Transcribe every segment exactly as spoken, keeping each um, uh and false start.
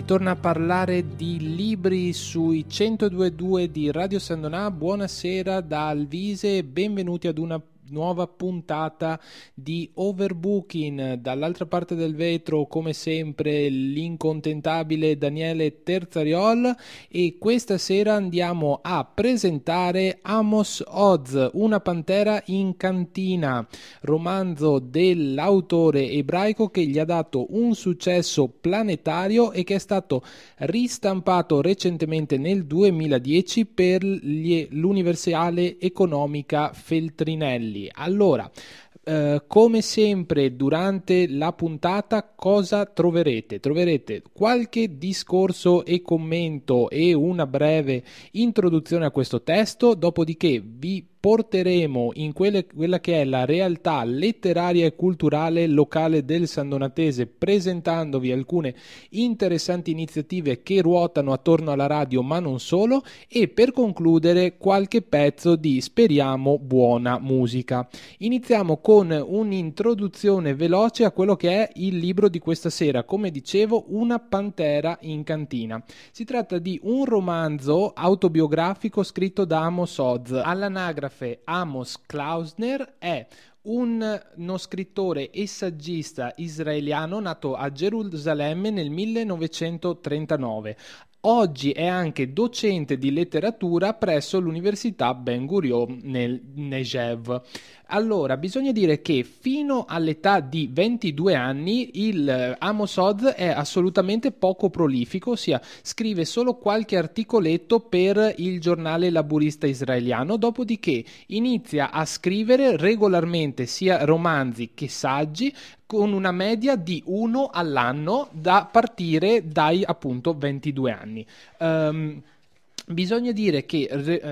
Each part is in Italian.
torna a parlare di libri sui centodue e due di Radio San Donà. Buonasera da Alvise e benvenuti ad una nuova puntata di Overbooking. Dall'altra parte del vetro, come sempre, l'incontentabile Daniele Terzariol, e questa sera andiamo a presentare Amos Oz, Una pantera in cantina, romanzo dell'autore ebraico che gli ha dato un successo planetario e che è stato ristampato recentemente nel duemiladieci per gli, l'Universale Economica Feltrinelli. Allora, eh, come sempre durante la puntata cosa troverete? Troverete qualche discorso e commento e una breve introduzione a questo testo, dopodiché vi porteremo in quelle, quella che è la realtà letteraria e culturale locale del San Donatese, presentandovi alcune interessanti iniziative che ruotano attorno alla radio, ma non solo, e per concludere qualche pezzo di, speriamo, buona musica. Iniziamo con un'introduzione veloce a quello che è il libro di questa sera. Come dicevo, Una pantera in cantina. Si tratta di un romanzo autobiografico scritto da Amos Oz. All'anagrafe Amos Klausner è un, uno scrittore e saggista israeliano nato a Gerusalemme nel millenovecentotrentanove. Oggi è anche docente di letteratura presso l'Università Ben Gurion nel Negev. Allora, bisogna dire che fino all'età di ventidue anni il Amos Oz è assolutamente poco prolifico, ossia scrive solo qualche articoletto per il giornale laburista israeliano, dopodiché inizia a scrivere regolarmente sia romanzi che saggi, con una media di uno all'anno da partire dai appunto ventidue anni. Um, bisogna dire che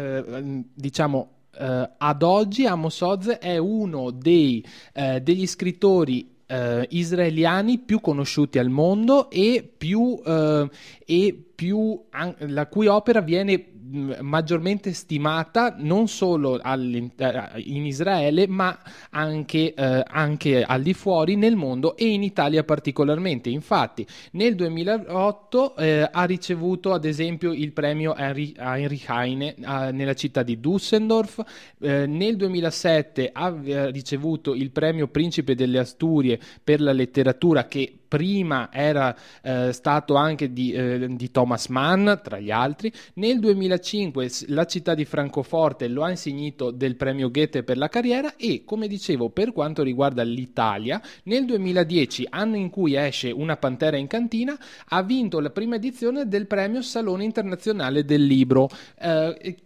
eh, diciamo Uh, ad oggi Amos Oz è uno dei, uh, degli scrittori uh, israeliani più conosciuti al mondo e più, uh, e più an- la cui opera viene maggiormente stimata non solo in Israele ma anche, eh, anche al di fuori nel mondo e in Italia particolarmente. Infatti nel duemilaotto eh, ha ricevuto ad esempio il premio Heinrich Heine eh, nella città di Düsseldorf, eh, nel duemilasette ha ricevuto il premio Principe delle Asturie per la letteratura, che prima era eh, stato anche di, eh, di Thomas Mann tra gli altri. Nel duemilacinque la città di Francoforte lo ha insignito del premio Goethe per la carriera e, come dicevo, per quanto riguarda l'Italia, nel duemiladieci, anno in cui esce Una pantera in cantina, ha vinto la prima edizione del premio Salone Internazionale del Libro, eh,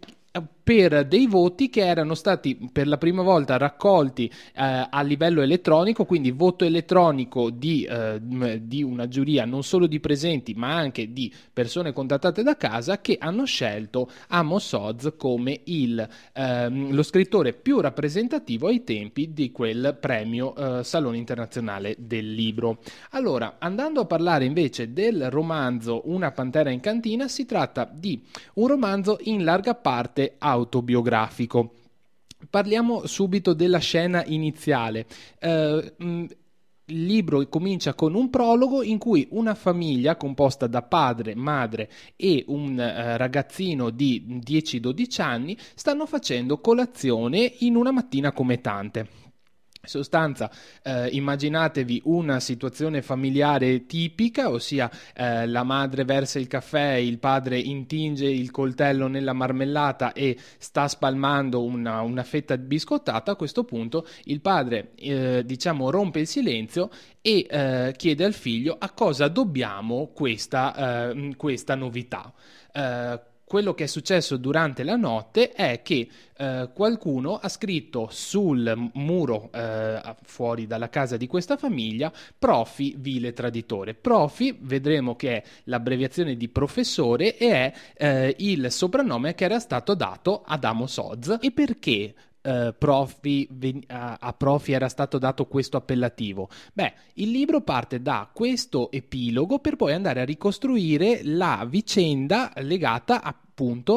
per dei voti che erano stati per la prima volta raccolti eh, a livello elettronico, quindi voto elettronico di, eh, di una giuria non solo di presenti ma anche di persone contattate da casa, che hanno scelto Amos Oz come il, ehm, lo scrittore più rappresentativo ai tempi di quel premio eh, Salone Internazionale del Libro. Allora, andando a parlare invece del romanzo Una pantera in cantina, si tratta di un romanzo in larga parte autobiografico. Parliamo subito della scena iniziale. Eh, mh, Il libro comincia con un prologo in cui una famiglia composta da padre, madre e un eh, ragazzino di dieci dodici anni stanno facendo colazione in una mattina come tante. In sostanza, eh, immaginatevi una situazione familiare tipica, ossia eh, la madre versa il caffè, il padre intinge il coltello nella marmellata e sta spalmando una, una fetta biscottata. A questo punto il padre eh, diciamo rompe il silenzio e eh, chiede al figlio a cosa dobbiamo questa, eh, questa novità. Eh, Quello che è successo durante la notte è che eh, qualcuno ha scritto sul muro eh, fuori dalla casa di questa famiglia: Profi, vile traditore. Profi, vedremo che è l'abbreviazione di professore e è eh, il soprannome che era stato dato ad Amos Oz. E perché Uh, profi, a, a Profi era stato dato questo appellativo? Beh, il libro parte da questo epilogo per poi andare a ricostruire la vicenda legata appunto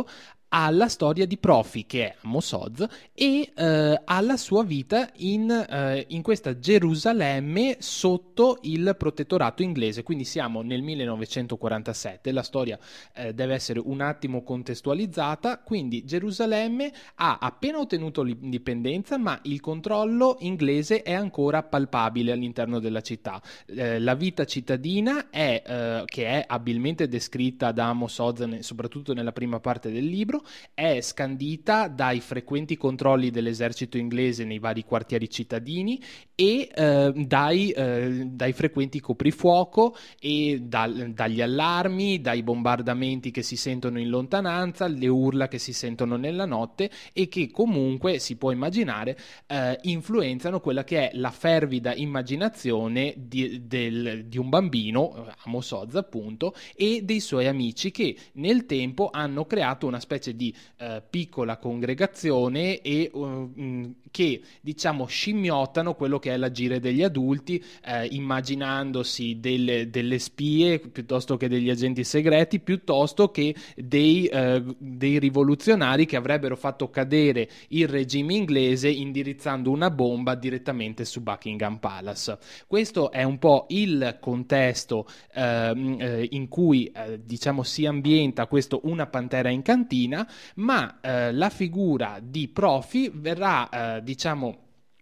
alla storia di Profi, che è Amos Oz, e eh, alla sua vita in, eh, in questa Gerusalemme sotto il protettorato inglese. Quindi siamo nel millenovecentoquarantasette, la storia eh, deve essere un attimo contestualizzata. Quindi Gerusalemme ha appena ottenuto l'indipendenza, ma il controllo inglese è ancora palpabile all'interno della città. Eh, la vita cittadina è, eh, che è abilmente descritta da Amos Oz, soprattutto nella prima parte del libro, è scandita dai frequenti controlli dell'esercito inglese nei vari quartieri cittadini e eh, dai, eh, dai frequenti coprifuoco e dal, dagli allarmi, dai bombardamenti che si sentono in lontananza, le urla che si sentono nella notte e che comunque si può immaginare eh, influenzano quella che è la fervida immaginazione di, del, di un bambino, Amos Oz appunto, e dei suoi amici, che nel tempo hanno creato una specie di eh, piccola congregazione e uh, che diciamo scimmiottano quello che è l'agire degli adulti, eh, immaginandosi delle, delle spie piuttosto che degli agenti segreti, piuttosto che dei, eh, dei rivoluzionari che avrebbero fatto cadere il regime inglese indirizzando una bomba direttamente su Buckingham Palace. Questo è un po' il contesto ehm, eh, in cui eh, diciamo si ambienta questo Una pantera in cantina, ma eh, la figura di Profi verrà eh, diciamo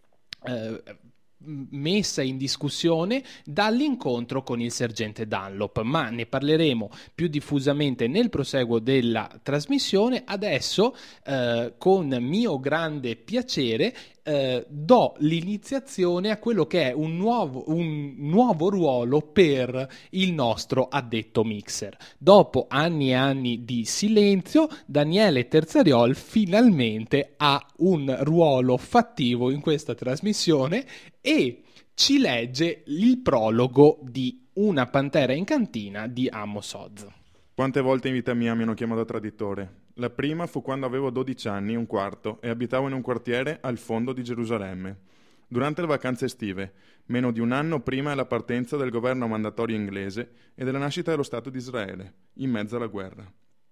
eh, messa in discussione dall'incontro con il sergente Dunlop, ma ne parleremo più diffusamente nel proseguo della trasmissione. Adesso eh, con mio grande piacere eh, do l'iniziazione a quello che è un nuovo, un nuovo ruolo per il nostro addetto mixer. Dopo anni e anni di silenzio, Daniele Terzariol finalmente ha un ruolo fattivo in questa trasmissione e ci legge il prologo di Una pantera in cantina di Amos Oz. Quante volte in vita mia mi hanno chiamato traditore? La prima fu quando avevo dodici anni e un quarto e abitavo in un quartiere al fondo di Gerusalemme. Durante le vacanze estive, meno di un anno prima della partenza del governo mandatorio inglese e della nascita dello Stato di Israele, in mezzo alla guerra.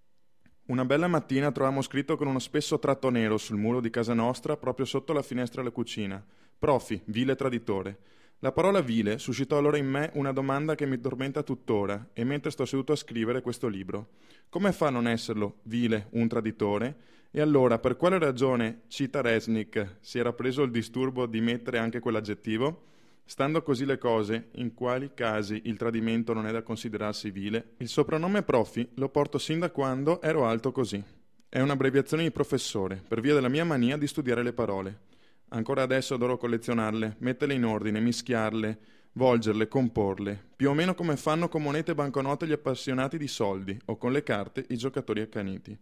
Una bella mattina trovammo scritto con uno spesso tratto nero sul muro di casa nostra, proprio sotto la finestra della cucina: Profi, vile traditore. La parola vile suscitò allora in me una domanda che mi tormenta tuttora, e mentre sto seduto a scrivere questo libro: come fa a non esserlo, vile, un traditore? E allora, per quale ragione Cita Resnick si era preso il disturbo di mettere anche quell'aggettivo? Stando così le cose, in quali casi il tradimento non è da considerarsi vile? Il soprannome Profi lo porto sin da quando ero alto così. È un'abbreviazione di professore, per via della mia mania di studiare le parole. Ancora adesso adoro collezionarle, metterle in ordine, mischiarle, volgerle, comporle, più o meno come fanno con monete e banconote gli appassionati di soldi, o con le carte i giocatori accaniti.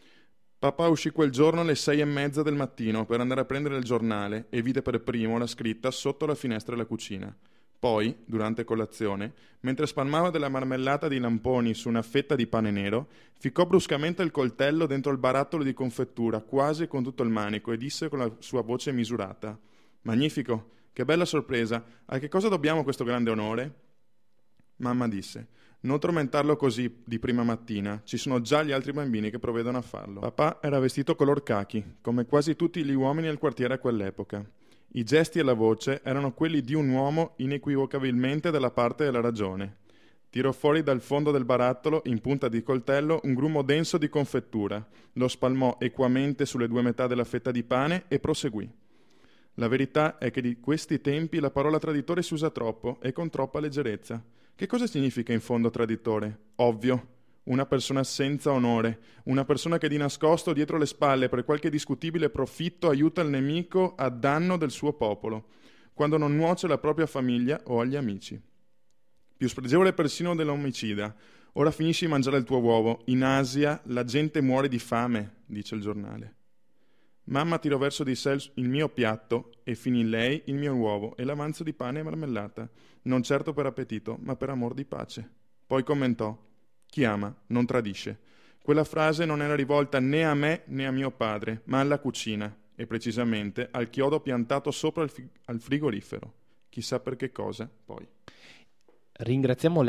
Papà uscì quel giorno alle sei e mezza del mattino per andare a prendere il giornale e vide per primo la scritta sotto la finestra della cucina. Poi, durante colazione, mentre spalmava della marmellata di lamponi su una fetta di pane nero, ficcò bruscamente il coltello dentro il barattolo di confettura, quasi con tutto il manico, e disse con la sua voce misurata: «Magnifico! Che bella sorpresa! A che cosa dobbiamo questo grande onore?» Mamma disse: «Non tormentarlo così di prima mattina, ci sono già gli altri bambini che provvedono a farlo». Papà era vestito color cachi, come quasi tutti gli uomini del quartiere a quell'epoca. I gesti e la voce erano quelli di un uomo inequivocabilmente dalla parte della ragione. Tirò fuori dal fondo del barattolo, in punta di coltello, un grumo denso di confettura, lo spalmò equamente sulle due metà della fetta di pane e proseguì. La verità è che di questi tempi la parola traditore si usa troppo e con troppa leggerezza. Che cosa significa in fondo traditore? Ovvio. Una persona senza onore, una persona che di nascosto dietro le spalle per qualche discutibile profitto aiuta il nemico a danno del suo popolo, quando non nuoce alla propria famiglia o agli amici. Più spregevole persino dell'omicida. Ora finisci di mangiare il tuo uovo. In Asia la gente muore di fame, dice il giornale. Mamma tirò verso di sé il mio piatto e finì lei il mio uovo e l'avanzo di pane e marmellata, non certo per appetito, ma per amor di pace. Poi commentò: «Chi ama non tradisce». Quella frase non era rivolta né a me né a mio padre, ma alla cucina, e precisamente al chiodo piantato sopra il frigorifero. Chissà per che cosa, poi. Ringraziamo Lele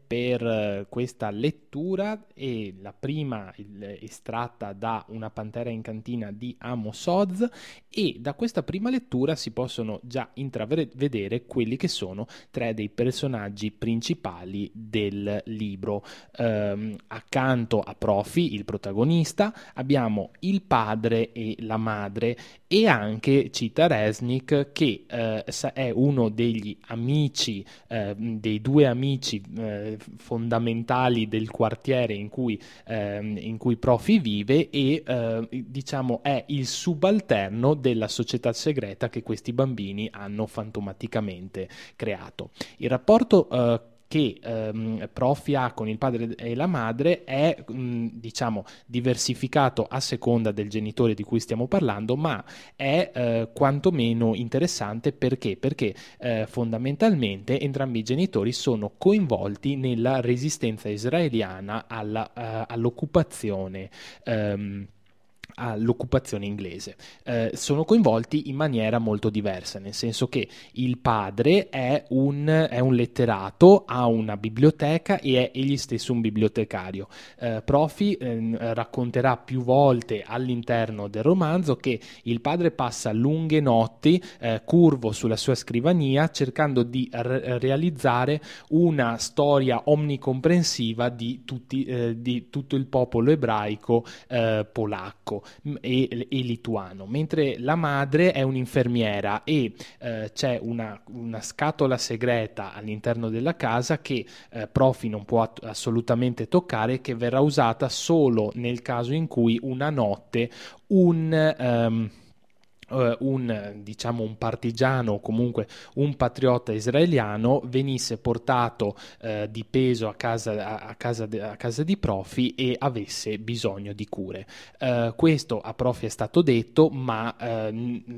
per eh, questa lettura, e la prima il, estratta da Una pantera in cantina di Amos Oz, e da questa prima lettura si possono già intravedere quelli che sono tre dei personaggi principali del libro. Um, accanto a Profi, il protagonista, abbiamo il padre e la madre, e anche Chita Resnick, che eh, è uno degli amici, eh, dei due amici eh, fondamentali del quartiere in cui, eh, in cui Profi vive, e eh, diciamo è il subalterno della società segreta che questi bambini hanno fantomaticamente creato. Il rapporto eh, che ehm, Profi ha con il padre e la madre è mh, diciamo diversificato a seconda del genitore di cui stiamo parlando, ma è eh, quantomeno interessante. Perché? Perché eh, fondamentalmente entrambi i genitori sono coinvolti nella resistenza israeliana alla, uh, all'occupazione ehm, all'occupazione inglese. Eh, sono coinvolti in maniera molto diversa, nel senso che il padre è un, è un letterato, ha una biblioteca e è egli stesso un bibliotecario. Eh, Profi eh, racconterà più volte all'interno del romanzo che il padre passa lunghe notti eh, curvo sulla sua scrivania cercando di re- realizzare una storia omnicomprensiva di, tutti, eh, di tutto il popolo ebraico eh, polacco E, e lituano, mentre la madre è un'infermiera e eh, c'è una, una scatola segreta all'interno della casa che eh, Profi non può at- assolutamente toccare, che verrà usata solo nel caso in cui una notte un... Um, Uh, un diciamo un partigiano o comunque un patriota israeliano venisse portato uh, di peso a casa, a, a, casa de, a casa di Profi e avesse bisogno di cure. Uh, questo a Profi è stato detto, ma uh,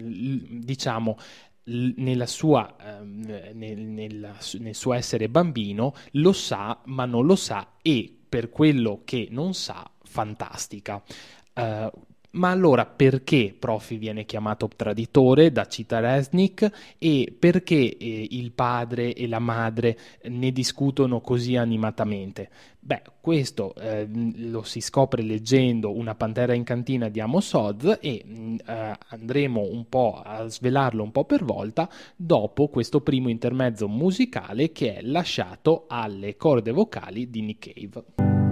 n- diciamo nella sua, uh, nel, nel, nel suo essere bambino lo sa, ma non lo sa, e per quello che non sa fantastica. Uh, Ma allora perché Profi viene chiamato traditore da Chita Resnick, e perché eh, il padre e la madre ne discutono così animatamente? Beh, questo eh, lo si scopre leggendo Una pantera in cantina di Amos Oz, e mh, eh, andremo un po' a svelarlo un po' per volta dopo questo primo intermezzo musicale che è lasciato alle corde vocali di Nick Cave.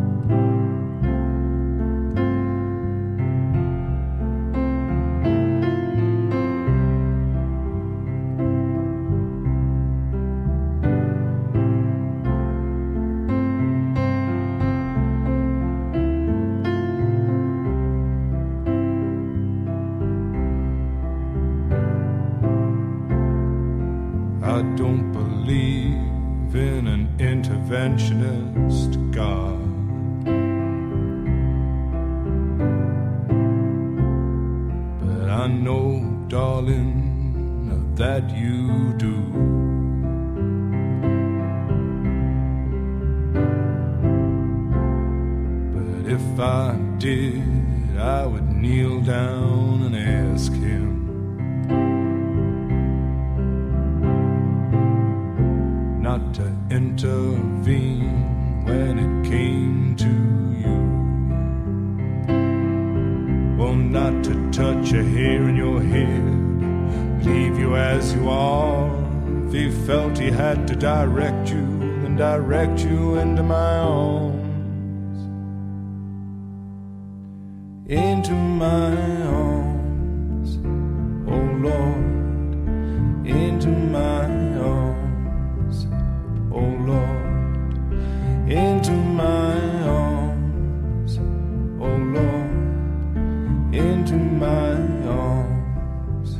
I don't believe in an interventionist God. But I know, darling, that you do. But if I did, I would kneel down and ask him not to intervene when it came to you. Well, not to touch a hair in your head, leave you as you are. If he felt he had to direct you, then direct you into my arms. Into my arms, oh Lord, into my arms, oh Lord, into my arms, oh Lord, into my arms.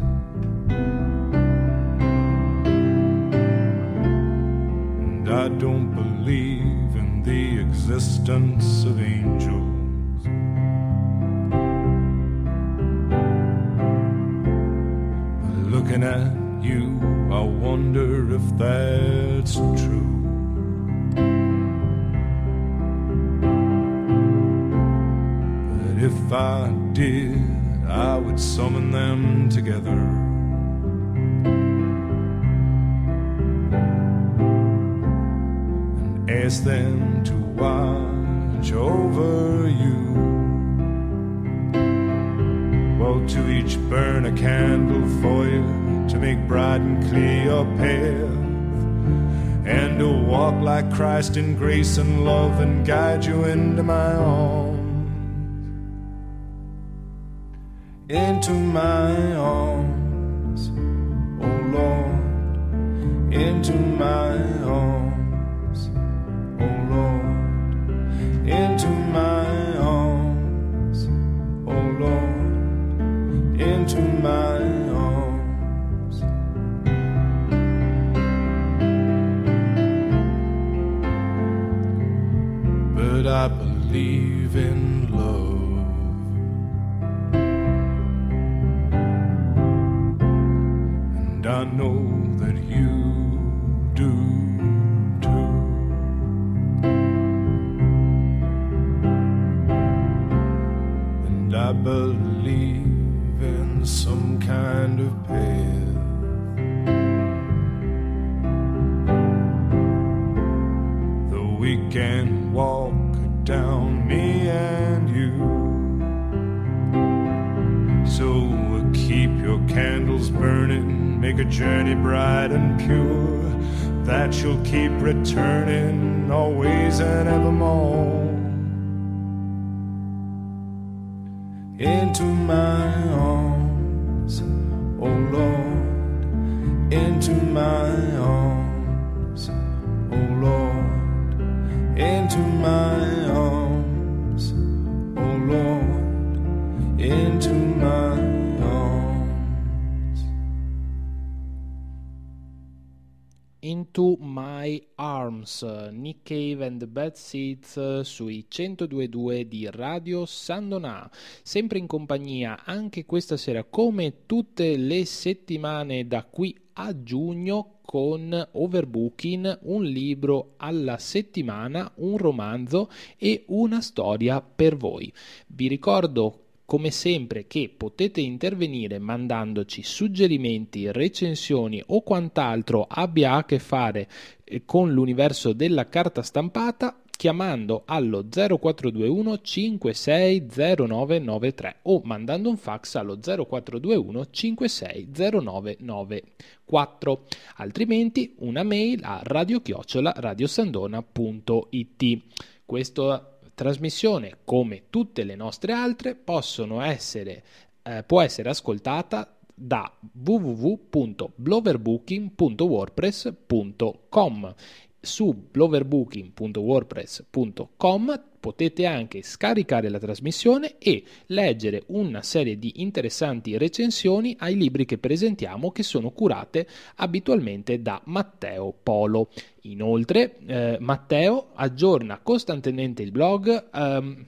And I don't believe in the existence of angels. But looking at you, I wonder if that's true. But if I did, I would summon them together and ask them to watch over you. Well, to each burn a candle for you, to make bright and clear your path, and to walk like Christ in grace and love and guide you into my arms, into my arms, oh Lord, into my arms, oh Lord, into my arms, oh Lord, into my arms. But I believe in love, and I know that you do too. And I believe in some kind of path that we can walk down, me and you. So keep your candles burning, make a journey bright and pure, that you'll keep returning always and evermore. Into my arms, oh Lord, into my arms, oh Lord, into my arms, oh Lord, into my arms. Into My Arms, Nick Cave and the Bad Seeds sui centodue e due di Radio San Donà, sempre in compagnia anche questa sera come tutte le settimane da qui a giugno con Overbooking, un libro alla settimana, un romanzo e una storia per voi. Vi ricordo come sempre che potete intervenire mandandoci suggerimenti, recensioni o quant'altro abbia a che fare con l'universo della carta stampata chiamando allo zero quattro due uno cinque sei zero nove nove tre o mandando un fax allo zero quattro due uno cinque sei zero nove nove quattro, altrimenti una mail a radio chiocciola radiosandona punto it. Questa trasmissione, come tutte le nostre altre, possono essere, eh, può essere ascoltata da w w w punto bloverbooking punto wordpress punto com. Su bloverbooking punto wordpress punto com potete anche scaricare la trasmissione e leggere una serie di interessanti recensioni ai libri che presentiamo, che sono curate abitualmente da Matteo Polo. Inoltre eh, Matteo aggiorna costantemente il blog ehm,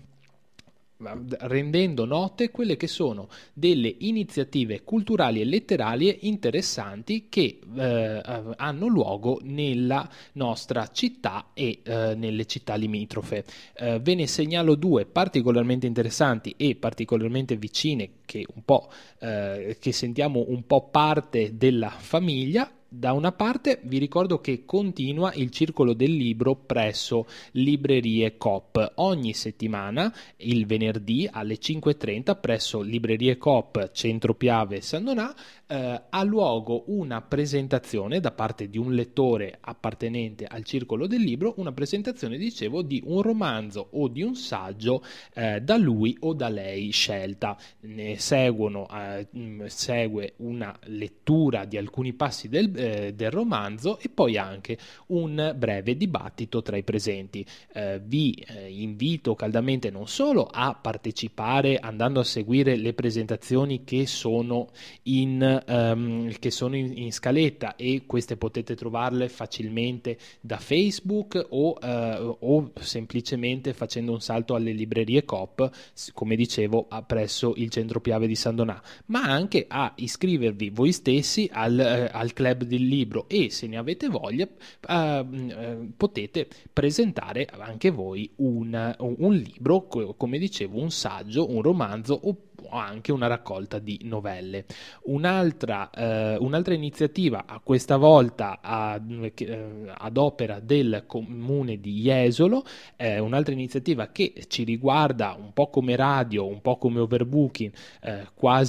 rendendo note quelle che sono delle iniziative culturali e letterarie interessanti che eh, hanno luogo nella nostra città e eh, nelle città limitrofe. Eh, ve ne segnalo due particolarmente interessanti e particolarmente vicine, che un po' eh, che sentiamo un po' parte della famiglia. Da una parte vi ricordo che continua il circolo del libro presso Librerie Coop. Ogni settimana, il venerdì alle cinque e trenta presso Librerie Coop Centro Piave San Donà eh, ha luogo una presentazione da parte di un lettore appartenente al circolo del libro, una presentazione, dicevo, di un romanzo o di un saggio eh, da lui o da lei scelta. Ne seguono, eh, segue una lettura di alcuni passi del Eh, del romanzo e poi anche un breve dibattito tra i presenti. Eh, vi eh, invito caldamente non solo a partecipare andando a seguire le presentazioni che sono in, um, che sono in, in scaletta, e queste potete trovarle facilmente da Facebook o, uh, o semplicemente facendo un salto alle librerie Coop, come dicevo, a, presso il centro Piave di San Donà, ma anche a iscrivervi voi stessi al, uh, al club del libro, e se ne avete voglia uh, uh, potete presentare anche voi un, un libro, come dicevo, un saggio, un romanzo o anche una raccolta di novelle. Un'altra, eh, un'altra iniziativa, a questa volta a, eh, ad opera del comune di Jesolo, eh, un'altra iniziativa che ci riguarda un po' come radio, un po' come Overbooking, eh,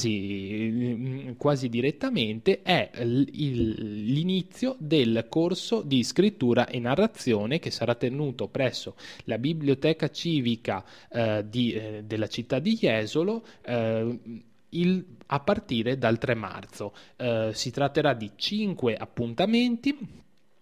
quasi, quasi direttamente, è il, il, l'inizio del corso di scrittura e narrazione che sarà tenuto presso la biblioteca civica eh, di, eh, della città di Jesolo eh, il, a partire dal tre marzo. Eh, si tratterà di cinque appuntamenti: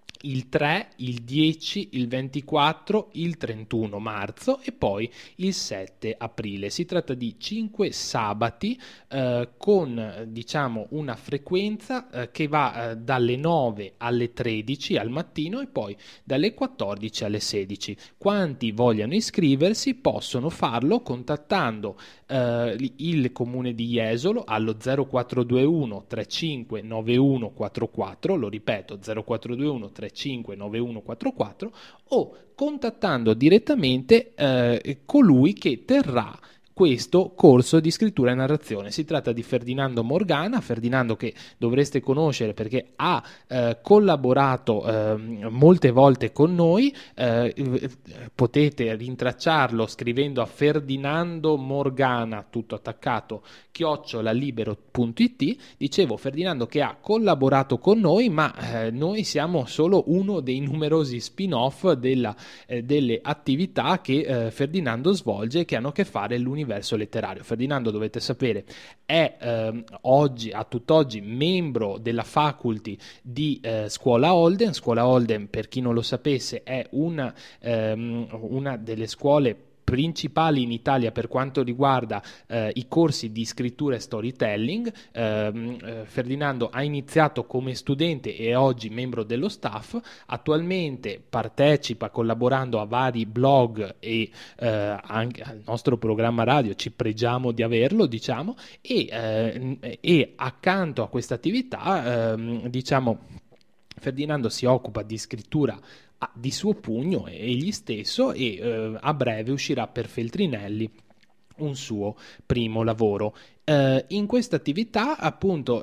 il tre, il dieci, il ventiquattro, il trentuno marzo e poi il sette aprile. Si tratta di cinque sabati eh, con diciamo una frequenza eh, che va eh, dalle nove alle tredici al mattino e poi dalle quattordici alle sedici. Quanti vogliano iscriversi possono farlo contattando eh, il comune di Jesolo allo zero quattro due uno tre cinque nove uno quattro quattro, lo ripeto zero quattro due uno tre cinque nove uno quattro quattro, o contattando direttamente eh, colui che terrà questo corso di scrittura e narrazione. Si tratta di Ferdinando Morgana, Ferdinando che dovreste conoscere perché ha eh, collaborato eh, molte volte con noi. Eh, potete rintracciarlo scrivendo a Ferdinando Morgana, tutto attaccato, chiocciola libero punto it. Dicevo, Ferdinando che ha collaborato con noi, ma eh, noi siamo solo uno dei numerosi spin-off della, eh, delle attività che eh, Ferdinando svolge, che hanno a che fare l'universo verso letterario. Ferdinando, dovete sapere, è eh, oggi, a tutt'oggi, membro della faculty di eh, Scuola Holden. Scuola Holden, per chi non lo sapesse, è una, ehm, una delle scuole principali in Italia per quanto riguarda eh, i corsi di scrittura e storytelling. Eh, eh, Ferdinando ha iniziato come studente e è oggi membro dello staff. Attualmente partecipa collaborando a vari blog e eh, anche al nostro programma radio, ci pregiamo di averlo, diciamo, e, eh, e accanto a questa attività eh, diciamo Ferdinando si occupa di scrittura di suo pugno egli stesso e eh, a breve uscirà per Feltrinelli un suo primo lavoro. Uh, in questa attività, appunto,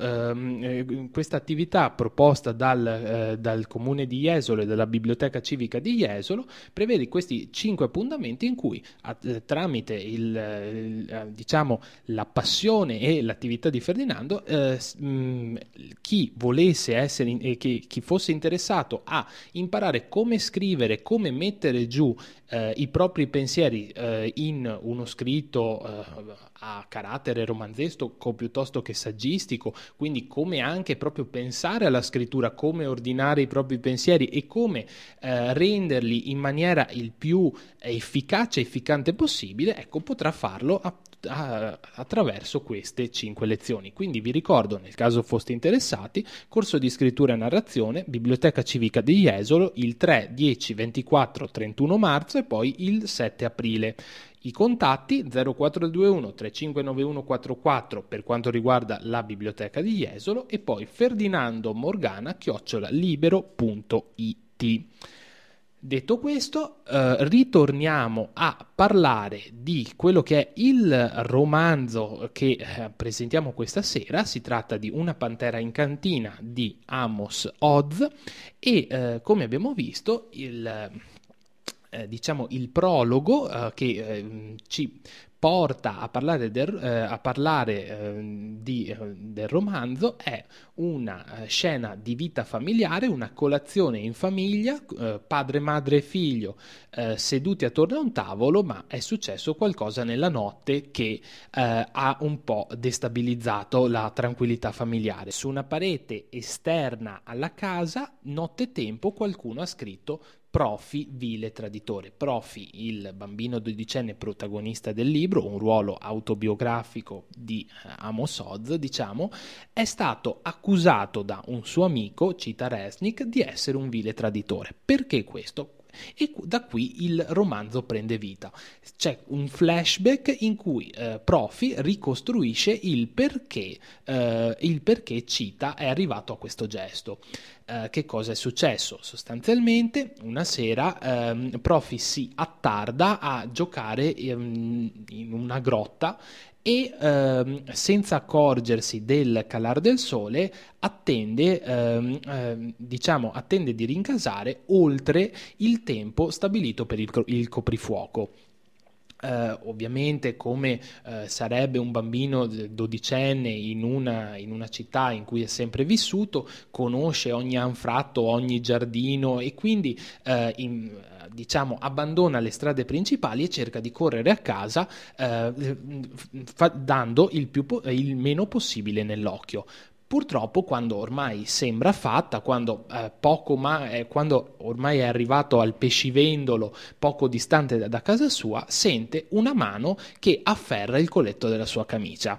uh, questa attività proposta dal, uh, dal comune di Jesolo e dalla biblioteca civica di Jesolo prevede questi cinque appuntamenti in cui uh, tramite il, uh, diciamo la passione e l'attività di Ferdinando uh, mh, chi volesse essere in, eh, chi, chi fosse interessato a imparare come scrivere, come mettere giù uh, i propri pensieri uh, in uno scritto uh, a carattere romanzesco piuttosto che saggistico, quindi come anche proprio pensare alla scrittura, come ordinare i propri pensieri e come eh, renderli in maniera il più efficace e efficante possibile, ecco, potrà farlo a, a, attraverso queste cinque lezioni. Quindi vi ricordo, nel caso foste interessati, corso di scrittura e narrazione, Biblioteca Civica di Jesolo, il tre, dieci, ventiquattro, trentuno marzo e poi il sette aprile. I contatti zero quattro due uno tre cinque nove uno quattro quattro per quanto riguarda la biblioteca di Jesolo e poi Ferdinando Morgana chiocciola libero punto it. Detto questo, eh, ritorniamo a parlare di quello che è il romanzo che eh, presentiamo questa sera. Si tratta di Una pantera in cantina di Amos Oz e eh, come abbiamo visto il... Eh, diciamo il prologo eh, che eh, ci porta a parlare del, eh, a parlare, eh, di, eh, del romanzo è una eh, scena di vita familiare, una colazione in famiglia, eh, padre, madre e figlio eh, seduti attorno a un tavolo, ma è successo qualcosa nella notte che eh, ha un po' destabilizzato la tranquillità familiare. Su una parete esterna alla casa, nottetempo, qualcuno ha scritto Profi, vile traditore. Profi, il bambino dodicenne protagonista del libro, un ruolo autobiografico di Amos Oz, diciamo, è stato accusato da un suo amico, cita Resnick, di essere un vile traditore. Perché questo? E da qui il romanzo prende vita. C'è un flashback in cui eh, Profi ricostruisce il perché, eh, il perché Cita è arrivato a questo gesto. Uh, che cosa è successo? Sostanzialmente una sera um, Profi si attarda a giocare um, in una grotta e ehm, senza accorgersi del calar del sole attende, ehm, ehm, diciamo, attende di rincasare oltre il tempo stabilito per il, il coprifuoco. Uh, ovviamente come uh, sarebbe un bambino dodicenne in una, in una città in cui è sempre vissuto, conosce ogni anfratto, ogni giardino e quindi uh, in, diciamo abbandona le strade principali e cerca di correre a casa uh, fa, dando il, più po- il meno possibile nell'occhio. Purtroppo quando ormai sembra fatta, quando, eh, poco ma, eh, quando ormai è arrivato al pescivendolo poco distante da, da casa sua, sente una mano che afferra il colletto della sua camicia.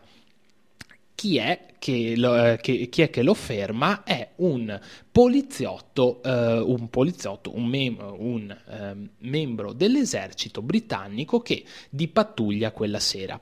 Chi è che lo, eh, che, chi è che lo ferma? È un poliziotto, eh, un poliziotto, un, mem- un eh, membro dell'esercito britannico che di pattuglia quella sera.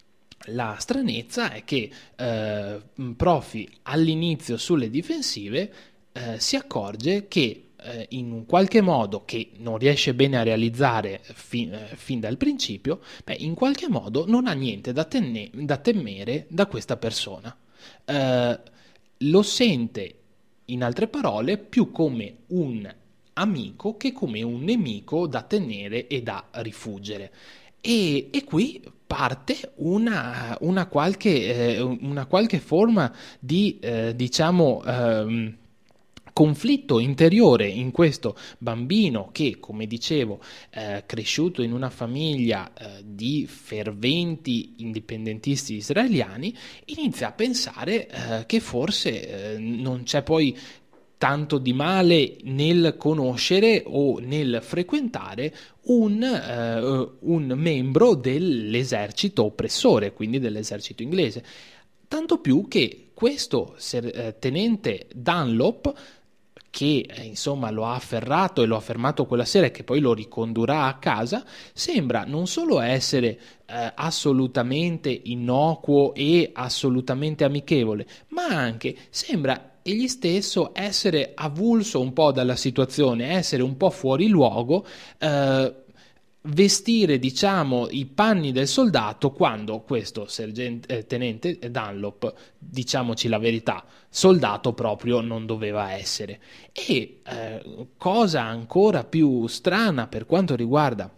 La stranezza è che eh, Profi all'inizio sulle difensive eh, si accorge che eh, in un qualche modo che non riesce bene a realizzare fin, eh, fin dal principio, beh, in qualche modo non ha niente da, tenne- da temere da questa persona. Eh, lo sente, in altre parole, più come un amico che come un nemico da tenere e da rifuggere. E, e qui parte una, una, qualche, eh, una qualche forma di, eh, diciamo, ehm, conflitto interiore in questo bambino che, come dicevo, eh, cresciuto in una famiglia eh, di ferventi indipendentisti israeliani, inizia a pensare eh, che forse eh, non c'è poi tanto di male nel conoscere o nel frequentare un, eh, un membro dell'esercito oppressore, quindi dell'esercito inglese. Tanto più che questo ser- eh, tenente Dunlop, che eh, insomma lo ha afferrato e lo ha fermato quella sera e che poi lo ricondurrà a casa, sembra non solo essere eh, assolutamente innocuo e assolutamente amichevole, ma anche sembra egli stesso essere avulso un po' dalla situazione, essere un po' fuori luogo, eh, vestire, diciamo, i panni del soldato quando questo sergente, eh, tenente Dunlop, diciamoci la verità, soldato proprio non doveva essere. E eh, cosa ancora più strana per quanto riguarda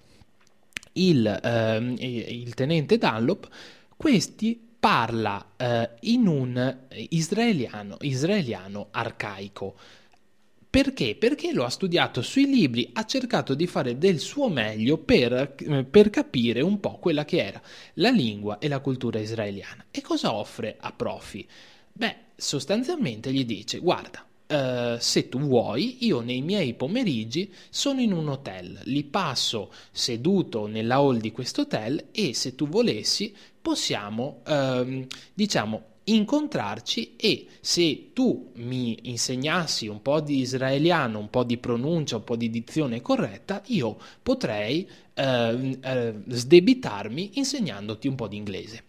il, eh, il tenente Dunlop, questi parla eh, in un israeliano, israeliano arcaico. Perché? Perché lo ha studiato sui libri, ha cercato di fare del suo meglio per, per capire un po' quella che era la lingua e la cultura israeliana. E cosa offre a Profi? Beh, sostanzialmente gli dice, guarda, Uh, se tu vuoi, io nei miei pomeriggi sono in un hotel, li passo seduto nella hall di questo hotel e se tu volessi possiamo, uh, diciamo, incontrarci e se tu mi insegnassi un po' di israeliano, un po' di pronuncia, un po' di dizione corretta, io potrei uh, uh, sdebitarmi insegnandoti un po' di inglese.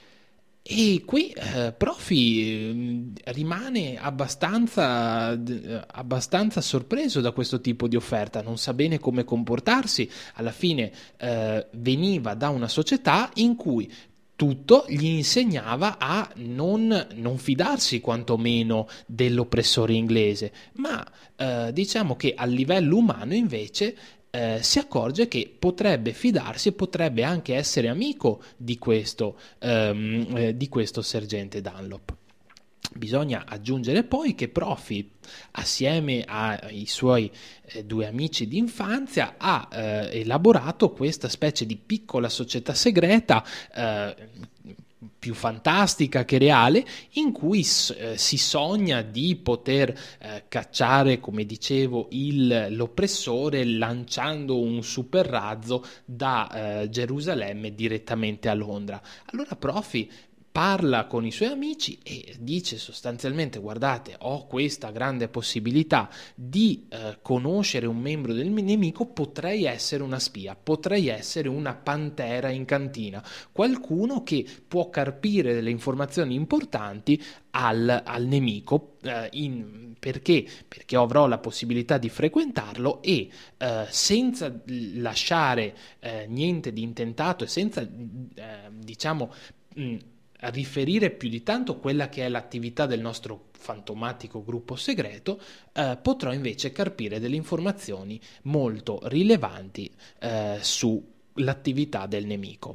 E qui eh, Profi eh, rimane abbastanza, eh, abbastanza sorpreso da questo tipo di offerta, non sa bene come comportarsi. Alla fine eh, veniva da una società in cui tutto gli insegnava a non, non fidarsi quantomeno dell'oppressore inglese, ma eh, diciamo che a livello umano invece Eh, si accorge che potrebbe fidarsi e potrebbe anche essere amico di questo, ehm, eh, di questo sergente Dunlop. Bisogna aggiungere poi che Profi, assieme ai suoi eh, due amici d'infanzia, ha eh, elaborato questa specie di piccola società segreta eh, più fantastica che reale, in cui eh, si sogna di poter eh, cacciare, come dicevo, il, l'oppressore lanciando un super razzo da eh, Gerusalemme direttamente a Londra. Allora Profi parla con i suoi amici e dice sostanzialmente: guardate, ho questa grande possibilità di eh, conoscere un membro del nemico, potrei essere una spia, potrei essere una pantera in cantina, qualcuno che può carpire delle informazioni importanti al, al nemico, eh, in, perché? Perché avrò la possibilità di frequentarlo e eh, senza lasciare eh, niente di intentato e senza, eh, diciamo, mh, riferire più di tanto quella che è l'attività del nostro fantomatico gruppo segreto, eh, potrò invece carpire delle informazioni molto rilevanti eh, sull'attività del nemico.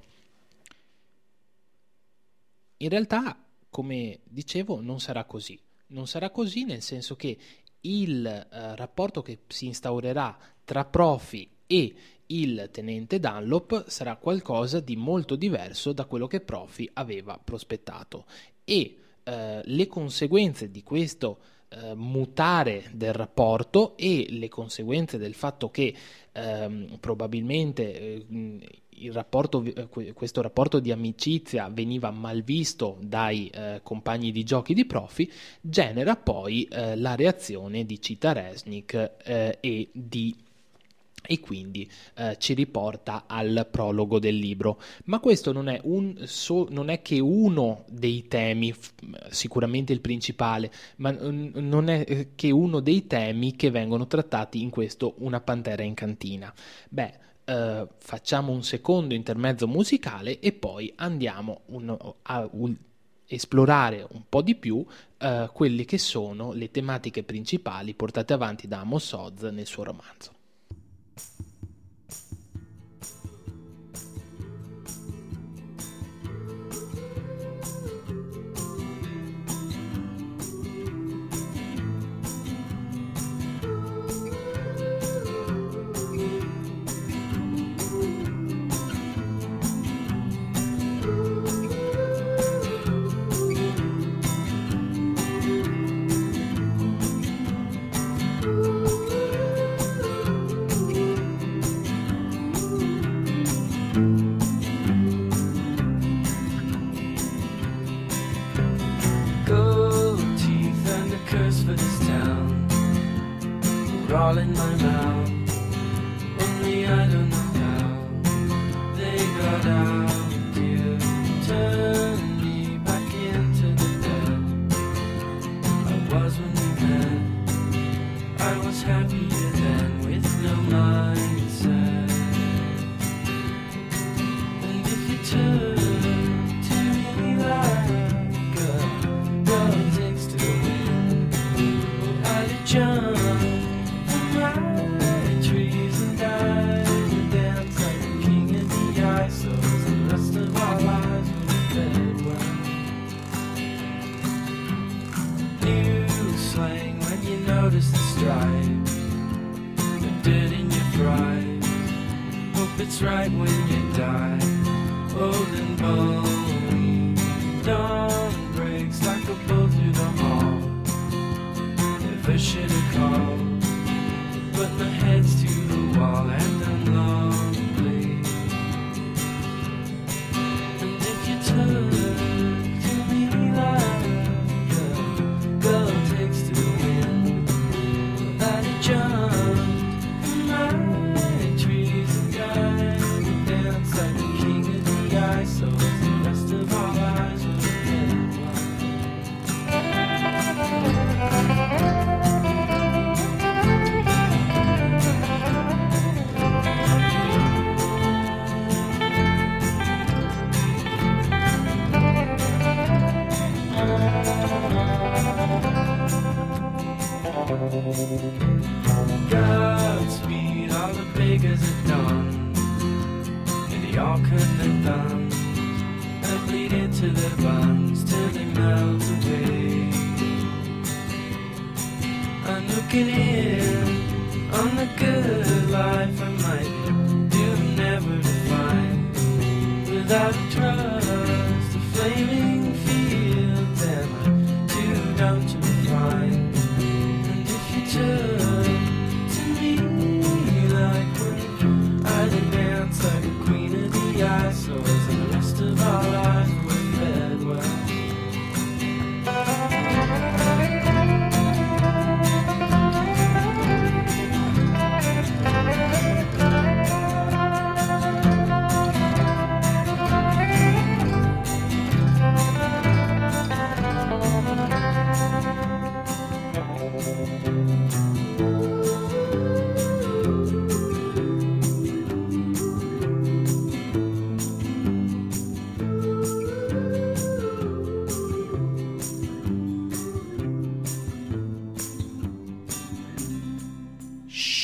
In realtà, come dicevo, non sarà così. Non sarà così nel senso che il eh, rapporto che si instaurerà tra Profi e il tenente Dunlop sarà qualcosa di molto diverso da quello che Profi aveva prospettato, e eh, le conseguenze di questo eh, mutare del rapporto e le conseguenze del fatto che ehm, probabilmente eh, il rapporto, questo rapporto di amicizia veniva malvisto dai eh, compagni di giochi di Profi, genera poi eh, la reazione di Chita Resnick eh, e di e quindi eh, ci riporta al prologo del libro. Ma questo non è, un, so, non è che uno dei temi, f- sicuramente il principale, ma n- non è che uno dei temi che vengono trattati in questo Una pantera in cantina. Beh, eh, facciamo un secondo intermezzo musicale e poi andiamo un, a un, esplorare un po' di più eh, quelle che sono le tematiche principali portate avanti da Amos Oz nel suo romanzo. All in my mouth, only I don't know how they got out. You turned me back into the bed I was when we met. I was happier then with no mindset. And if you turn to me like a girl takes to the wind, oh, I'd have jumped trees and died and dance like a king in the ice. So the rest of our lives would have fed well. New slang when you notice the stripes, the dirt in your fries. Hope it's right when you die, old and bony. Dawn breaks like a bull through the hall. Never should have called, but my head's to the wall and I'm lonely. And if you turn to me like a girl takes to the wind, I'd have jumped from my trees and died and danced like a king in the ice. So the rest of our lives would have been well. Godspeed, all the beggars at dawn, and they all cut their thumbs and bleed into their buns till they melt away. I'm looking in on the good life I might do never to find. Without a trust, a flaming field, am I too dumb to find? Turn to me like when I did dance like a queen of the ice. So as the rest of our lives were fed well.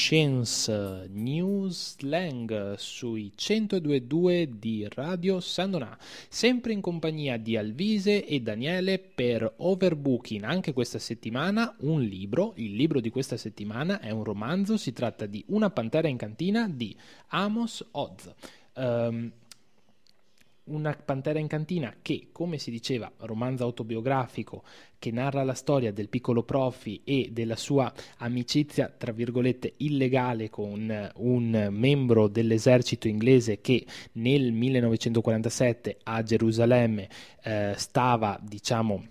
Science News Slang sui centodue e due di Radio San Donà, sempre in compagnia di Alvise e Daniele per Overbooking. Anche questa settimana un libro, il libro di questa settimana è un romanzo, si tratta di Una pantera in cantina di Amos Oz. Um, Una pantera in cantina che, come si diceva, romanzo autobiografico che narra la storia del piccolo Profi e della sua amicizia, tra virgolette, illegale con un membro dell'esercito inglese che nel millenovecentoquarantasette a Gerusalemme eh, stava, diciamo,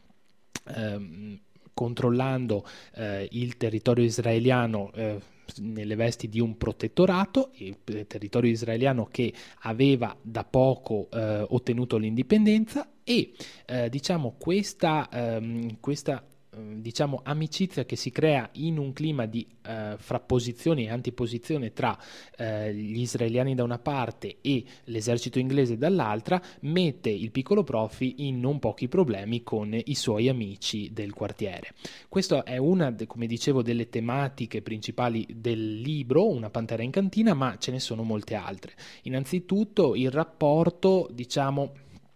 ehm, controllando eh, il territorio israeliano eh, nelle vesti di un protettorato, il territorio israeliano che aveva da poco eh, ottenuto l'indipendenza e eh, diciamo questa, ehm, questa diciamo amicizia che si crea in un clima di eh, frapposizione e antiposizione tra eh, gli israeliani da una parte e l'esercito inglese dall'altra, mette il piccolo Profi in non pochi problemi con i suoi amici del quartiere. Questa è una, come dicevo, delle tematiche principali del libro Una pantera in cantina, ma ce ne sono molte altre. Innanzitutto il rapporto, diciamo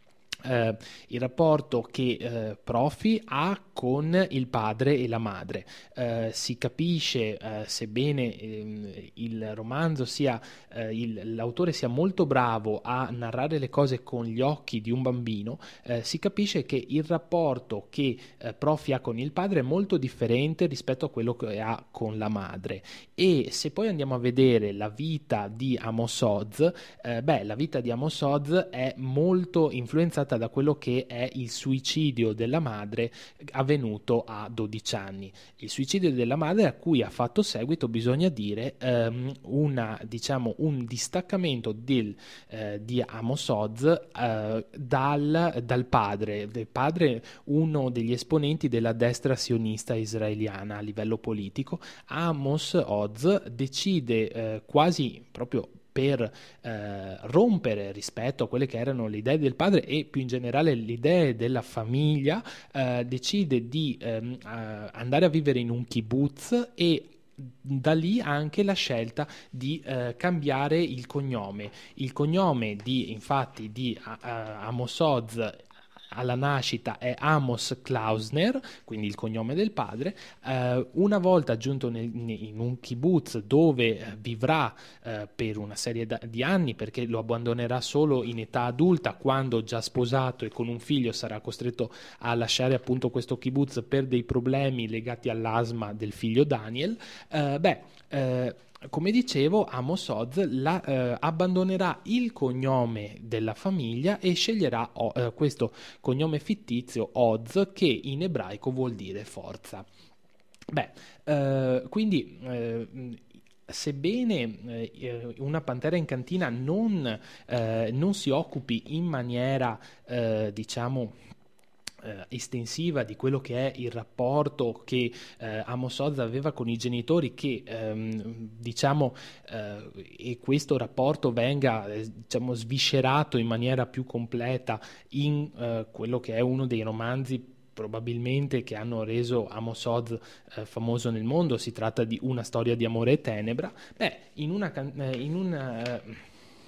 Uh, il rapporto che uh, Profi ha con il padre e la madre. Uh, si capisce, uh, sebbene ehm, il romanzo sia, uh, il, l'autore sia molto bravo a narrare le cose con gli occhi di un bambino, uh, si capisce che il rapporto che uh, Profi ha con il padre è molto differente rispetto a quello che ha con la madre. E se poi andiamo a vedere la vita di Amos Oz, uh, beh, la vita di Amos Oz è molto influenzata da quello che è il suicidio della madre avvenuto a dodici anni. Il suicidio della madre a cui ha fatto seguito, bisogna dire, um, una, diciamo, un distaccamento del, eh, di Amos Oz uh, dal, dal padre, del padre uno degli esponenti della destra sionista israeliana a livello politico. Amos Oz decide eh, quasi proprio per eh, rompere rispetto a quelle che erano le idee del padre e più in generale le idee della famiglia, eh, decide di ehm, andare a vivere in un kibbutz e da lì anche la scelta di eh, cambiare il cognome. Il cognome di, infatti, di uh, Amos Oz alla nascita è Amos Klausner, quindi il cognome del padre. Eh, una volta giunto nel, in un kibbutz dove vivrà eh, per una serie da, di anni, perché lo abbandonerà solo in età adulta, quando già sposato e con un figlio sarà costretto a lasciare appunto questo kibbutz per dei problemi legati all'asma del figlio Daniel. Eh, beh, eh, come dicevo, Amos Oz la, eh, abbandonerà il cognome della famiglia e sceglierà oh, eh, questo cognome fittizio Oz, che in ebraico vuol dire forza. Beh, eh, quindi eh, sebbene eh, Una pantera in cantina non, eh, non si occupi in maniera, eh, diciamo, Uh, estensiva di quello che è il rapporto che uh, Amos Oz aveva con i genitori, che um, diciamo uh, e questo rapporto venga eh, diciamo sviscerato in maniera più completa in uh, quello che è uno dei romanzi probabilmente che hanno reso Amos Oz eh, famoso nel mondo. Si tratta di Una storia di amore e tenebra. Beh, in una, eh, in una eh,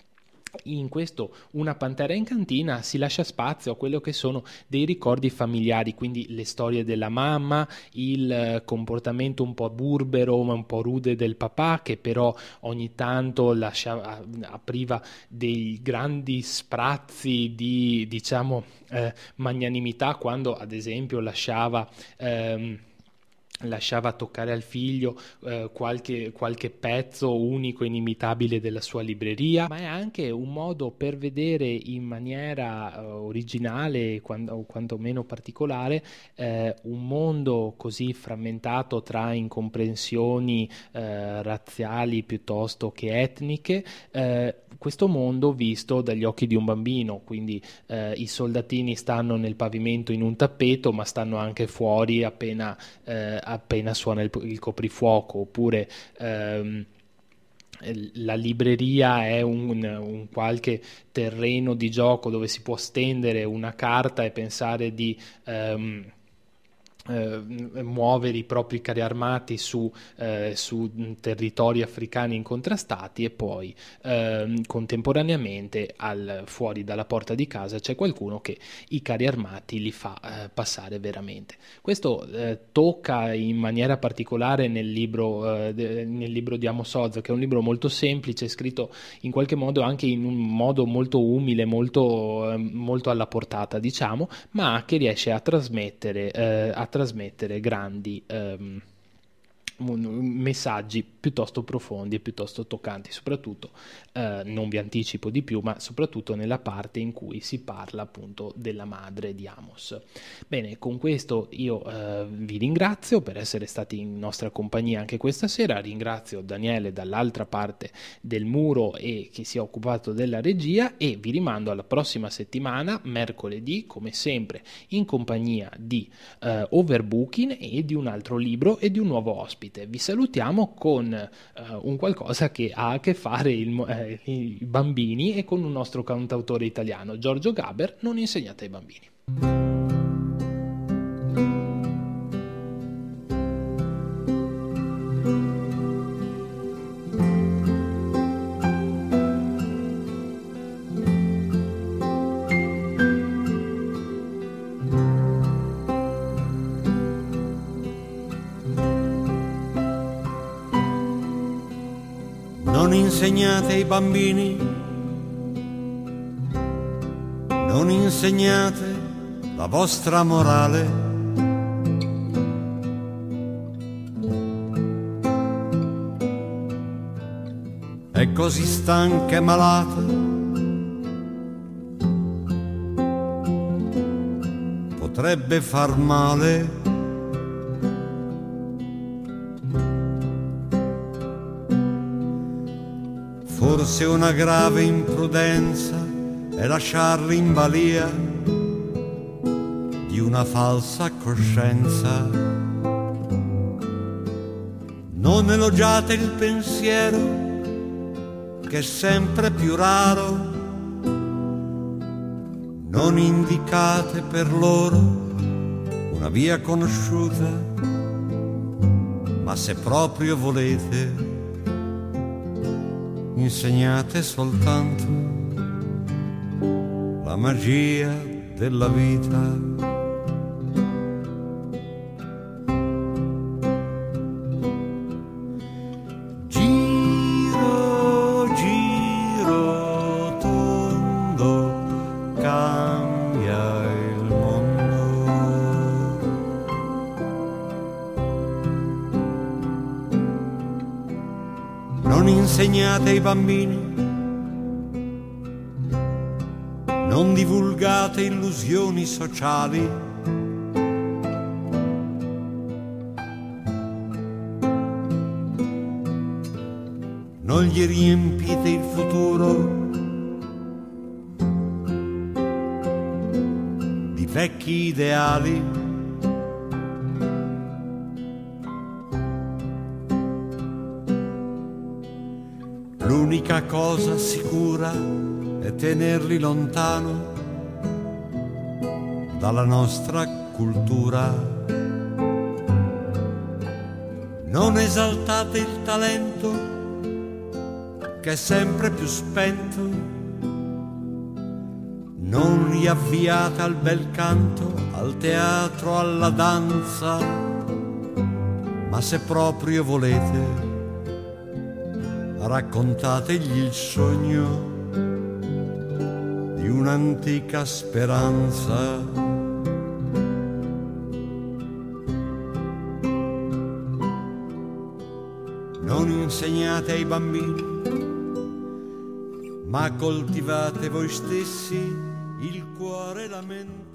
in questo Una pantera in cantina si lascia spazio a quello che sono dei ricordi familiari, quindi le storie della mamma, il comportamento un po' burbero ma un po' rude del papà, che però ogni tanto lasciava, apriva dei grandi sprazzi di, diciamo, eh, magnanimità, quando ad esempio lasciava ehm, lasciava toccare al figlio eh, qualche, qualche pezzo unico, inimitabile della sua libreria, ma è anche un modo per vedere in maniera uh, originale quando, o quantomeno particolare eh, un mondo così frammentato tra incomprensioni eh, razziali piuttosto che etniche, eh, questo mondo visto dagli occhi di un bambino. Quindi eh, i soldatini stanno nel pavimento in un tappeto, ma stanno anche fuori appena eh, appena suona il, il coprifuoco, oppure ehm, la libreria è un, un qualche terreno di gioco dove si può stendere una carta e pensare di ehm, Eh, muovere i propri carri armati su, eh, su territori africani incontrastati, e poi eh, contemporaneamente al, fuori dalla porta di casa c'è qualcuno che i carri armati li fa eh, passare veramente. Questo eh, tocca in maniera particolare nel libro, eh, de, nel libro di Amos Oz, che è un libro molto semplice, scritto in qualche modo anche in un modo molto umile, molto, eh, molto alla portata, diciamo, ma che riesce a trasmettere eh, a trasmettere grandi ehm, messaggi piuttosto profondi e piuttosto toccanti, soprattutto eh, non vi anticipo di più, ma soprattutto nella parte in cui si parla appunto della madre di Amos. Bene, con questo io eh, vi ringrazio per essere stati in nostra compagnia anche questa sera, ringrazio Daniele dall'altra parte del muro e che si è occupato della regia, e vi rimando alla prossima settimana, mercoledì, come sempre in compagnia di eh, Overbooking e di un altro libro e di un nuovo ospite. Vi salutiamo con eh, un qualcosa che ha a che fare il, eh, i bambini, e con un nostro cantautore italiano, Giorgio Gaber, Non insegnate ai bambini. Non insegnate ai bambini, non insegnate la vostra morale. È così stanca e malata, potrebbe far male. Forse una grave imprudenza è lasciarli in balia di una falsa coscienza. Non elogiate il pensiero, che è sempre più raro. Non indicate per loro una via conosciuta, ma se proprio volete, insegnate soltanto la magia della vita. Giro, giro tondo, cambia il mondo. Non insegnate ai bambini, non divulgate illusioni sociali. Non gli riempite il futuro di vecchi ideali. L'unica cosa sicura è tenerli lontano dalla nostra cultura. Non esaltate il talento, che è sempre più spento. Non riavviate al bel canto, al teatro, alla danza, ma se proprio volete, raccontategli il sogno di un'antica speranza. Non insegnate ai bambini, ma coltivate voi stessi il cuore e la mente.